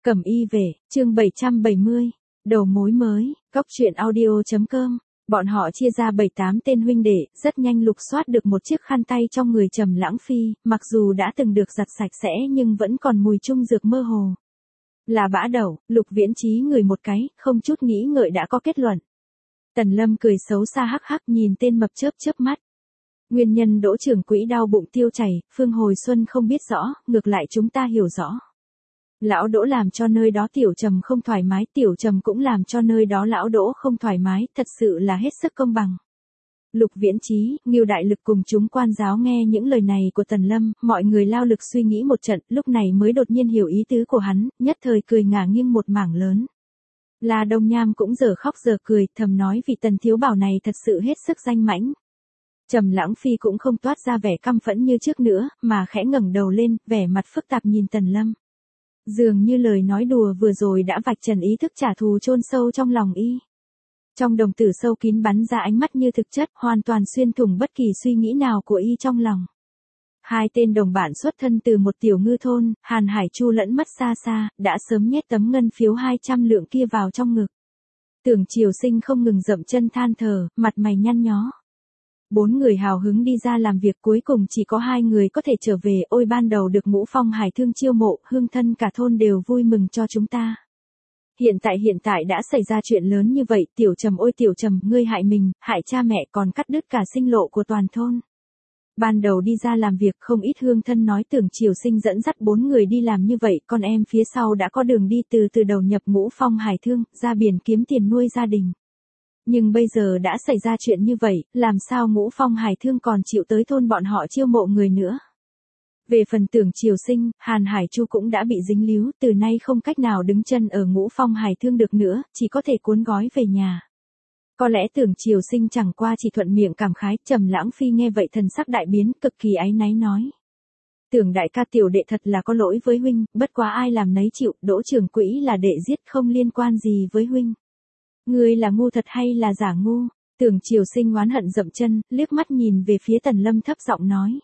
Cẩm y về, chương 770, đầu mối mới, góc truyện audio.com. Bọn họ chia ra 7-8 tên huynh đệ, rất nhanh lục soát được một chiếc khăn tay trong người Trầm Lãng Phi, mặc dù đã từng được giặt sạch sẽ nhưng vẫn còn mùi trung dược mơ hồ. Là bã đậu, Lục Viễn Chí ngửi một cái, không chút nghĩ ngợi đã có kết luận. Tần Lâm cười xấu xa hắc hắc nhìn tên mập chớp chớp mắt. Nguyên nhân Đỗ trưởng quỹ đau bụng tiêu chảy, Phương Hồi Xuân không biết rõ, ngược lại chúng ta hiểu rõ. Lão Đỗ làm cho nơi đó Tiểu Trầm không thoải mái, Tiểu Trầm cũng làm cho nơi đó Lão Đỗ không thoải mái, thật sự là hết sức công bằng. Lục Viễn Chí, Ngưu Đại Lực cùng chúng quan giáo nghe những lời này của Tần Lâm, mọi người lao lực suy nghĩ một trận, lúc này mới đột nhiên hiểu ý tứ của hắn, nhất thời cười ngả nghiêng một mảng lớn. La Đông Nham cũng giờ khóc giờ cười, thầm nói vị Tần thiếu bảo này thật sự hết sức danh mãnh. Trầm Lãng Phi cũng không toát ra vẻ căm phẫn như trước nữa, mà khẽ ngẩng đầu lên, vẻ mặt phức tạp nhìn Tần Lâm. Dường như lời nói đùa vừa rồi đã vạch trần ý thức trả thù chôn sâu trong lòng y. Trong đồng tử sâu kín bắn ra ánh mắt như thực chất, hoàn toàn xuyên thủng bất kỳ suy nghĩ nào của y trong lòng. Hai tên đồng bạn xuất thân từ một tiểu ngư thôn, Hàn Hải Chu lẫn mất xa xa, đã sớm nhét tấm ngân phiếu 200 lượng kia vào trong ngực. Tưởng Triều Sinh không ngừng dậm chân than thở, mặt mày nhăn nhó. 4 người hào hứng đi ra làm việc, cuối cùng chỉ có 2 người có thể trở về. Ôi ban đầu được Ngũ Phong Hải Thương chiêu mộ, hương thân cả thôn đều vui mừng cho chúng ta. Hiện tại đã xảy ra chuyện lớn như vậy, Tiểu Trầm ôi Tiểu Trầm, ngươi hại mình, hại cha mẹ, còn cắt đứt cả sinh lộ của toàn thôn. Ban đầu đi ra làm việc, không ít hương thân nói Tưởng Triều Sinh dẫn dắt 4 người đi làm như vậy, con em phía sau đã có đường đi từ đầu nhập Ngũ Phong Hải Thương, ra biển kiếm tiền nuôi gia đình. Nhưng bây giờ đã xảy ra chuyện như vậy, làm sao Ngũ Phong Hải Thương còn chịu tới thôn bọn họ chiêu mộ người nữa. Về phần Tưởng Triều Sinh, Hàn Hải Chu cũng đã bị dính líu, từ nay không cách nào đứng chân ở Ngũ Phong Hải Thương được nữa, chỉ có thể cuốn gói về nhà. Có lẽ Tưởng Triều Sinh chẳng qua chỉ thuận miệng cảm khái, Trầm Lãng Phi nghe vậy thần sắc đại biến, cực kỳ áy náy nói. Tưởng đại ca tiểu đệ thật là có lỗi với huynh, bất quá ai làm nấy chịu, Đỗ trưởng quỹ là đệ giết không liên quan gì với huynh. Ngươi là ngu thật hay là giả ngu? Tưởng Triều Sinh oán hận dậm chân, liếc mắt nhìn về phía Tần Lâm thấp giọng nói.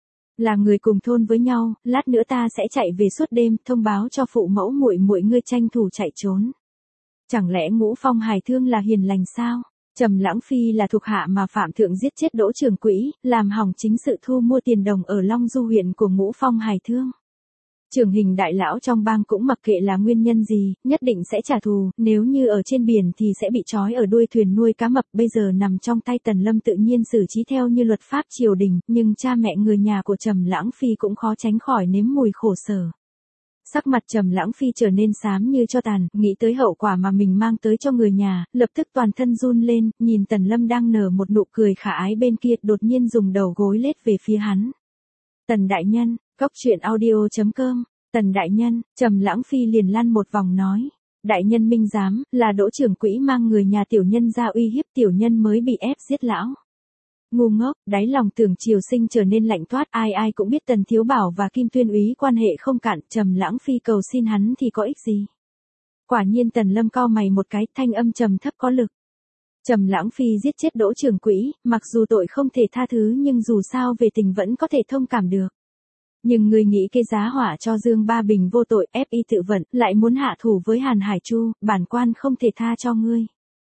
Là người cùng thôn với nhau, lát nữa ta sẽ chạy về suốt đêm, thông báo cho phụ mẫu muội muội ngươi tranh thủ chạy trốn. Chẳng lẽ Ngũ Phong Hải Thương là hiền lành sao? Trầm Lãng Phi là thuộc hạ mà Phạm Thượng giết chết Đỗ trưởng quỹ, làm hỏng chính sự thu mua tiền đồng ở Long Du huyện của Ngũ Phong Hải Thương. Trưởng hình đại lão trong bang cũng mặc kệ là nguyên nhân gì, nhất định sẽ trả thù, nếu như ở trên biển thì sẽ bị trói ở đuôi thuyền nuôi cá mập, bây giờ nằm trong tay Tần Lâm tự nhiên xử trí theo như luật pháp triều đình, nhưng cha mẹ người nhà của Trầm Lãng Phi cũng khó tránh khỏi nếm mùi khổ sở. Sắc mặt Trầm Lãng Phi trở nên xám như tro tàn, nghĩ tới hậu quả mà mình mang tới cho người nhà, lập tức toàn thân run lên, nhìn Tần Lâm đang nở một nụ cười khả ái bên kia, đột nhiên dùng đầu gối lết về phía hắn. Tần đại nhân, góc truyện audio.com, Tần đại nhân, Trầm Lãng Phi liền lăn một vòng nói. Đại nhân minh giám, là Đỗ trưởng quỹ mang người nhà tiểu nhân ra uy hiếp tiểu nhân mới bị ép giết lão. Ngu ngốc, đáy lòng Tưởng Triều Sinh trở nên lạnh toát, ai cũng biết Tần thiếu bảo và Kim Tuyên úy quan hệ không cạn, Trầm Lãng Phi cầu xin hắn thì có ích gì. Quả nhiên Tần Lâm cau mày một cái, thanh âm trầm thấp có lực. Trầm Lãng Phi giết chết Đỗ trưởng quỹ, mặc dù tội không thể tha thứ nhưng dù sao về tình vẫn có thể thông cảm được. Nhưng ngươi nghĩ cái giá họa cho Dương Ba Bình vô tội, ép y tự vận, lại muốn hạ thủ với Hàn Hải Chu, bản quan không thể tha cho ngươi.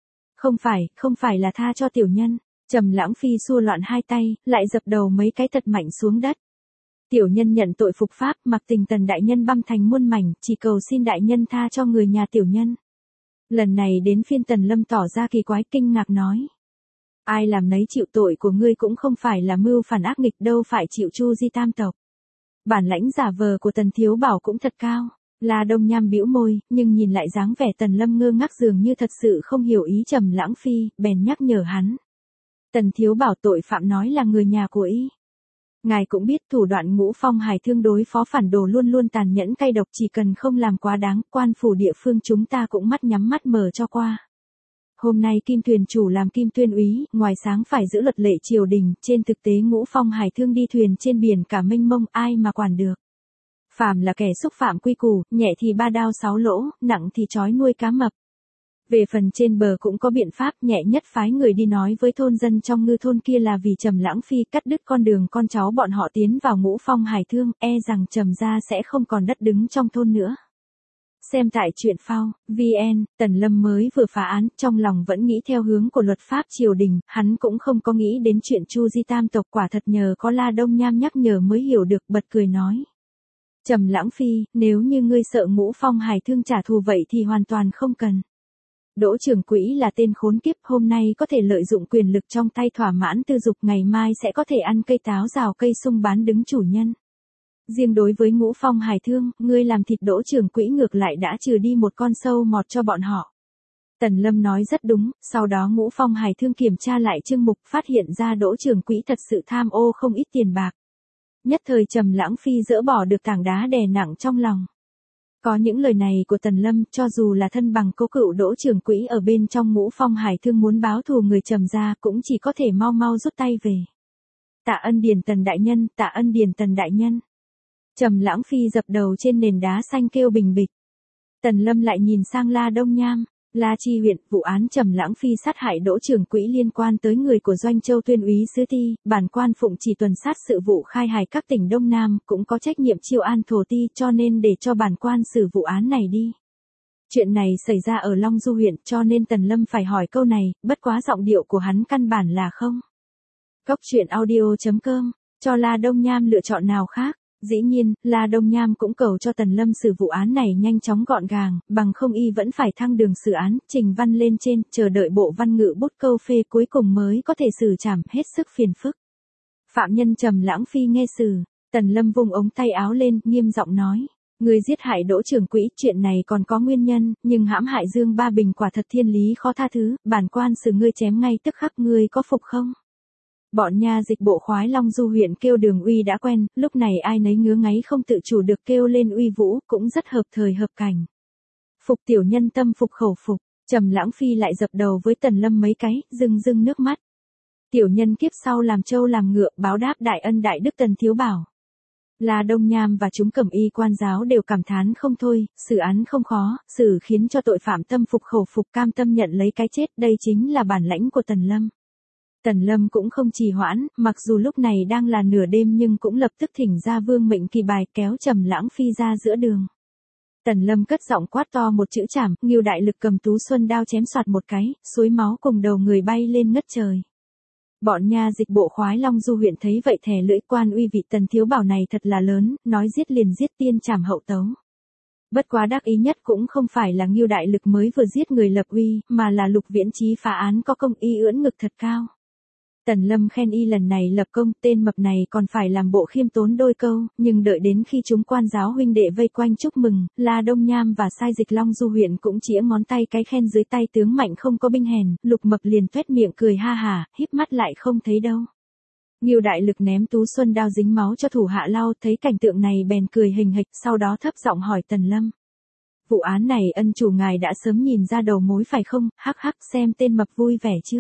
Không phải là tha cho tiểu nhân. Trầm Lãng Phi xua loạn hai tay, lại dập đầu mấy cái thật mạnh xuống đất. Tiểu nhân nhận tội phục pháp, mặc tình Tần đại nhân băm thành muôn mảnh, chỉ cầu xin đại nhân tha cho người nhà tiểu nhân. Lần này đến phiên Tần Lâm tỏ ra kỳ quái, kinh ngạc nói. Ai làm nấy chịu, tội của ngươi cũng không phải là mưu phản ác nghịch, đâu phải chịu chu di tam tộc. Bản lãnh giả vờ của Tần thiếu bảo cũng thật cao. La Đông Nham bĩu môi, nhưng nhìn lại dáng vẻ Tần Lâm ngơ ngác dường như thật sự không hiểu ý Trầm Lãng Phi, bèn nhắc nhở hắn. Tần thiếu bảo tội phạm nói là người nhà của y. Ngài cũng biết thủ đoạn Ngũ Phong Hải Thương đối phó phản đồ luôn luôn tàn nhẫn cay độc, chỉ cần không làm quá đáng, quan phủ địa phương chúng ta cũng mắt nhắm mắt mở cho qua. Hôm nay Kim thuyền chủ làm Kim Tuyên úy, ngoài sáng phải giữ luật lệ triều đình, trên thực tế Ngũ Phong Hải Thương đi thuyền trên biển cả mênh mông, ai mà quản được. Phàm là kẻ xúc phạm quy củ, nhẹ thì 3 đao 6 lỗ, nặng thì trói nuôi cá mập. Về phần trên bờ cũng có biện pháp, nhẹ nhất phái người đi nói với thôn dân trong ngư thôn kia là vì Trầm Lãng Phi cắt đứt con đường con cháu bọn họ tiến vào Ngũ Phong Hải Thương, e rằng Trầm gia sẽ không còn đất đứng trong thôn nữa. Xem tại truyện phao, VN, Tần Lâm mới vừa phá án, trong lòng vẫn nghĩ theo hướng của luật pháp triều đình, hắn cũng không có nghĩ đến chuyện Chu Di tam tộc, quả thật nhờ có La Đông Nham nhắc nhở mới hiểu được, bật cười nói. Trầm Lãng Phi, nếu như ngươi sợ Ngũ Phong Hải Thương trả thù vậy thì hoàn toàn không cần. Đỗ Trường Quỹ là tên khốn kiếp, hôm nay có thể lợi dụng quyền lực trong tay thỏa mãn tư dục, ngày mai sẽ có thể ăn cây táo rào cây sung bán đứng chủ nhân. Riêng đối với Ngũ Phong Hải Thương, ngươi làm thịt Đỗ Trường Quỹ ngược lại đã trừ đi một con sâu mọt cho bọn họ. Tần Lâm nói rất đúng, sau đó Ngũ Phong Hải Thương kiểm tra lại chương mục, phát hiện ra Đỗ Trường Quỹ thật sự tham ô không ít tiền bạc. Nhất thời Trầm Lãng Phi dỡ bỏ được tảng đá đè nặng trong lòng. Có những lời này của Tần Lâm, cho dù là thân bằng cố cựu Đỗ Trường Quỹ ở bên trong Ngũ Phong Hải Thương muốn báo thù người Trầm gia cũng chỉ có thể mau mau rút tay về. Tạ ân điền Tần đại nhân, tạ ân điền Tần đại nhân. Trầm Lãng Phi dập đầu trên nền đá xanh kêu bình bịch. Tần Lâm lại nhìn sang La Đông Nham. La Chi huyện, vụ án Trầm Lãng Phi sát hại Đỗ Trường Quỹ liên quan tới người của Doanh Châu Tuyên úy Sứ Ti, bản quan phụng chỉ tuần sát sự vụ khai hài các tỉnh Đông Nam, cũng có trách nhiệm chiêu an thổ ti, cho nên để cho bản quan xử vụ án này đi. Chuyện này xảy ra ở Long Du huyện, cho nên Tần Lâm phải hỏi câu này, bất quá giọng điệu của hắn căn bản là không. Cốc truyện audio.com, cho La Đông Nham lựa chọn nào khác. Dĩ nhiên, La Đông Nham cũng cầu cho Tần Lâm xử vụ án này nhanh chóng gọn gàng, bằng không y vẫn phải thăng đường xử án, trình văn lên trên, chờ đợi bộ văn ngự bút câu phê cuối cùng mới có thể xử trảm, hết sức phiền phức. Phạm nhân Trầm Lãng Phi nghe xử, Tần Lâm vung ống tay áo lên, nghiêm giọng nói. Ngươi giết hại Đỗ Trường Quỹ, chuyện này còn có nguyên nhân, nhưng hãm hại Dương Ba Bình quả thật thiên lý khó tha thứ, bản quan xử ngươi chém ngay tức khắc, ngươi có phục không? Bọn nha dịch bộ khoái Long Du huyện kêu Đường Uy đã quen, lúc này ai nấy ngứa ngáy không tự chủ được kêu lên uy vũ, cũng rất hợp thời hợp cảnh. Phục tiểu nhân tâm phục khẩu phục, Trầm Lãng Phi lại dập đầu với Tần Lâm mấy cái, rưng rưng nước mắt. Tiểu nhân kiếp sau làm trâu làm ngựa, báo đáp đại ân đại đức Tần thiếu bảo. La Đông Nham và chúng Cẩm Y quan giáo đều cảm thán không thôi, xử án không khó, xử khiến cho tội phạm tâm phục khẩu phục, cam tâm nhận lấy cái chết, đây chính là bản lãnh của Tần Lâm. Tần Lâm cũng không trì hoãn, mặc dù lúc này đang là nửa đêm nhưng cũng lập tức thỉnh ra Vương Mệnh Kỳ bài kéo Trầm Lãng Phi ra giữa đường. Tần Lâm cất giọng quát to một chữ trảm, Ngưu đại lực cầm Tú Xuân đao chém xoạt một cái, suối máu cùng đầu người bay lên ngất trời. Bọn nha dịch bộ khoái Long Du huyện thấy vậy thè lưỡi, quan uy vị Tần thiếu bảo này thật là lớn, nói giết liền giết, tiên trảm hậu tấu. Bất quá đắc ý nhất cũng không phải là Ngưu đại lực mới vừa giết người lập uy, mà là Lục Viễn Chí phá án có công, y ưỡn ngực thật cao. Tần Lâm khen y lần này lập công, tên mập này còn phải làm bộ khiêm tốn đôi câu, nhưng đợi đến khi chúng quan giáo huynh đệ vây quanh chúc mừng, La Đông Nham và sai dịch Long Du huyện cũng chĩa ngón tay cái khen dưới tay tướng mạnh không có binh hèn, Lục Mập liền tuét miệng cười ha hả, híp mắt lại không thấy đâu. Ngưu đại lực ném Tú Xuân đao dính máu cho thủ hạ lau, thấy cảnh tượng này bèn cười hình hịch, sau đó thấp giọng hỏi Tần Lâm. Vụ án này ân chủ ngài đã sớm nhìn ra đầu mối phải không, hắc hắc, xem tên mập vui vẻ chưa?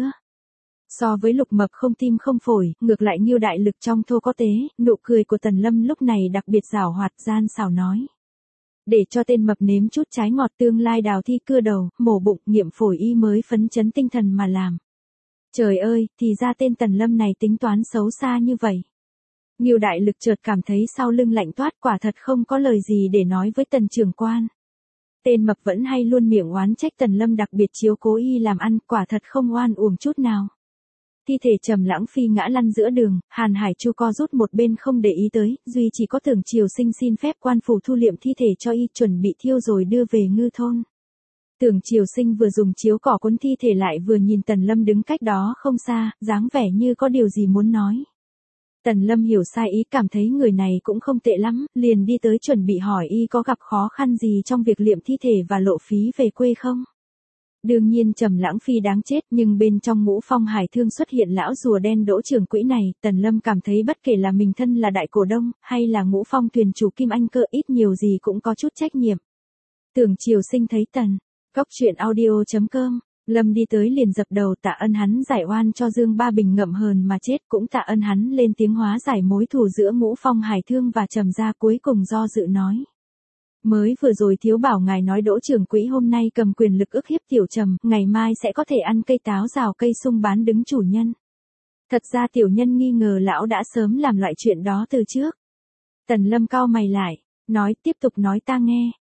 So với Lục Mập không tim không phổi, ngược lại Ngưu đại lực trong thô có tế, nụ cười của Tần Lâm lúc này đặc biệt giảo hoạt, gian xảo nói. Để cho tên mập nếm chút trái ngọt, tương lai đào thi cưa đầu, mổ bụng, nghiệm phổi y mới phấn chấn tinh thần mà làm. Trời ơi, thì ra tên Tần Lâm này tính toán xấu xa như vậy. Ngưu đại lực chợt cảm thấy sau lưng lạnh toát, quả thật không có lời gì để nói với Tần trưởng quan. Tên mập vẫn hay luôn miệng oán trách Tần Lâm đặc biệt chiếu cố y làm ăn, quả thật không oan uổng chút nào. Thi thể Trầm Lãng Phi ngã lăn giữa đường, Hàn Hải Chu co rút một bên không để ý tới, duy chỉ có Tưởng Triều Sinh xin phép quan phủ thu liệm thi thể cho y, chuẩn bị thiêu rồi đưa về Ngư thôn. Tưởng Triều Sinh vừa dùng chiếu cỏ cuốn thi thể lại vừa nhìn Tần Lâm đứng cách đó không xa, dáng vẻ như có điều gì muốn nói. Tần Lâm hiểu sai ý, cảm thấy người này cũng không tệ lắm, liền đi tới chuẩn bị hỏi y có gặp khó khăn gì trong việc liệm thi thể và lộ phí về quê không. Đương nhiên Trầm Lãng Phi đáng chết, nhưng bên trong Ngũ Phong Hải Thương xuất hiện lão rùa đen Đỗ Trường Quỹ này, Tần Lâm cảm thấy bất kể là mình thân là đại cổ đông, hay là Ngũ Phong thuyền chủ Kim Anh Cơ, ít nhiều gì cũng có chút trách nhiệm. Tưởng Triều Sinh thấy Tần, Cốc truyện audio.com, Lâm đi tới liền dập đầu tạ ơn hắn giải oan cho Dương Ba Bình ngậm hờn mà chết, cũng tạ ơn hắn lên tiếng hóa giải mối thù giữa Ngũ Phong Hải Thương và Trầm gia, cuối cùng do dự nói. Mới vừa rồi thiếu bảo ngài nói Đỗ Trường Quỹ hôm nay cầm quyền lực ức hiếp tiểu Trầm, ngày mai sẽ có thể ăn cây táo rào cây sung bán đứng chủ nhân. Thật ra tiểu nhân nghi ngờ lão đã sớm làm loại chuyện đó từ trước. Tần Lâm cau mày lại, nói tiếp tục nói ta nghe.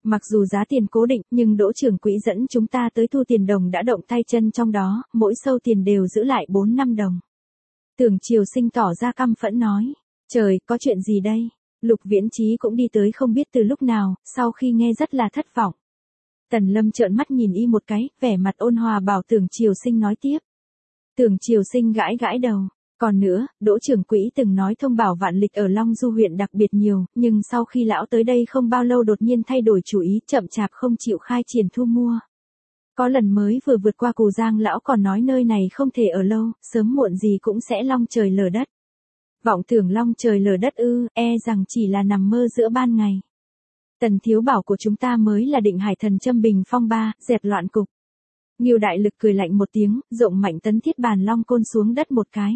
Mặc dù giá tiền cố định, nhưng Đỗ trưởng quỹ dẫn chúng ta tới thu tiền đồng đã động tay chân trong đó, mỗi sâu tiền đều giữ lại 4-5 đồng. Tưởng Triều Sinh tỏ ra căm phẫn nói. Trời, có chuyện gì đây? Lục Viễn Chí cũng đi tới không biết từ lúc nào, sau khi nghe rất là thất vọng. Tần Lâm trợn mắt nhìn y một cái, vẻ mặt ôn hòa bảo Tưởng Triều Sinh nói tiếp. Tưởng Triều Sinh gãi gãi đầu. Còn nữa, Đỗ trưởng quỹ từng nói thông bảo vạn lịch ở Long Du huyện đặc biệt nhiều, nhưng sau khi lão tới đây không bao lâu đột nhiên thay đổi chủ ý, chậm chạp không chịu khai triển thu mua. Có lần mới vừa vượt qua Cù Giang lão còn nói nơi này không thể ở lâu, sớm muộn gì cũng sẽ long trời lở đất. Vọng tưởng long trời lở đất ư, rằng chỉ là nằm mơ giữa ban ngày. Tần thiếu bảo của chúng ta mới là định hải thần châm bình phong ba, dẹp loạn cục. Ngưu đại lực cười lạnh một tiếng, rộng mạnh tấn thiết bàn long côn xuống đất một cái.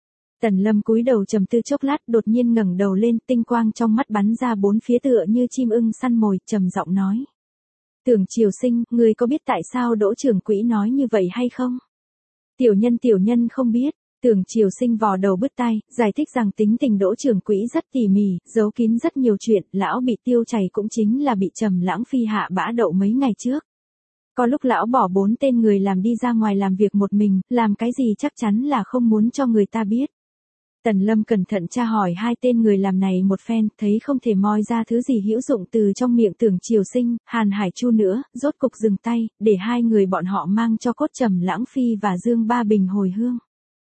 Tần Lâm cúi đầu trầm tư chốc lát, đột nhiên ngẩng đầu lên, tinh quang trong mắt bắn ra bốn phía tựa như chim ưng săn mồi, trầm giọng nói. Tưởng Triều Sinh, ngươi có biết tại sao Đỗ trưởng quỹ nói như vậy hay không? Tiểu nhân không biết. Tưởng Triều Sinh vò đầu bứt tai, giải thích rằng tính tình Đỗ trưởng quỹ rất tỉ mỉ, giấu kín rất nhiều chuyện, lão bị tiêu chảy cũng chính là bị Trầm Lãng Phi hạ bã đậu mấy ngày trước. Có lúc lão bỏ 4 tên người làm đi ra ngoài làm việc một mình, làm cái gì chắc chắn là không muốn cho người ta biết. Tần Lâm cẩn thận tra hỏi 2 tên người làm này một phen, thấy không thể moi ra thứ gì hữu dụng từ trong miệng Tưởng Triều Sinh, Hàn Hải Chu nữa, rốt cục dừng tay, để 2 người bọn họ mang cho cốt Trầm Lãng Phi và Dương Ba Bình hồi hương.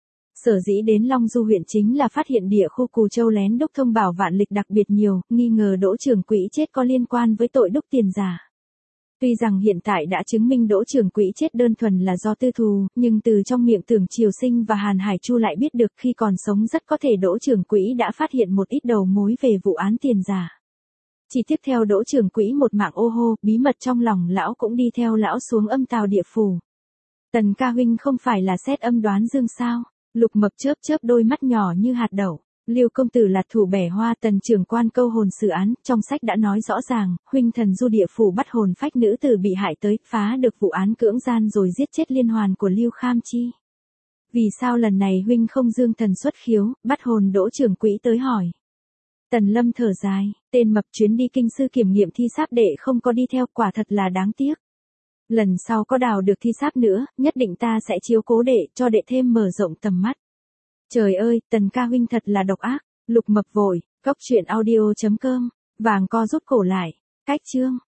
Sở dĩ đến Long Du huyện chính là phát hiện địa khu Cù Châu lén đúc thông bảo vạn lịch đặc biệt nhiều, nghi ngờ Đỗ trưởng quỹ chết có liên quan với tội đúc tiền giả. Tuy rằng hiện tại đã chứng minh Đỗ trưởng quỹ chết đơn thuần là do tư thù, nhưng từ trong miệng Tưởng Triều Sinh và Hàn Hải Chu lại biết được khi còn sống rất có thể Đỗ trưởng quỹ đã phát hiện một ít đầu mối về vụ án tiền giả. Chỉ tiếp theo Đỗ trưởng quỹ một mạng ô hô, bí mật trong lòng lão cũng đi theo lão xuống âm tào địa phủ. Tần ca huynh không phải là xét âm đoán dương sao? Lục Mập chớp chớp đôi mắt nhỏ như hạt đậu. Liêu công tử là thủ bẻ hoa, Tần trưởng quan câu hồn xử án, trong sách đã nói rõ ràng, huynh thần du địa phủ bắt hồn phách nữ tử bị hại tới, phá được vụ án cưỡng gian rồi giết chết liên hoàn của Lưu Kham Chi. Vì sao lần này huynh không dương thần xuất khiếu, bắt hồn Đỗ trưởng quỹ tới hỏi. Tần Lâm thở dài, tên Mập chuyến đi kinh sư kiểm nghiệm thi sáp đệ không có đi theo, quả thật là đáng tiếc. Lần sau có đào được thi sáp nữa, nhất định ta sẽ chiếu cố đệ, cho đệ thêm mở rộng tầm mắt. Trời ơi, Tần ca huynh thật là độc ác. Lục Mập vội, cóc truyện audio.com, vàng co rút cổ lại. Cách chương.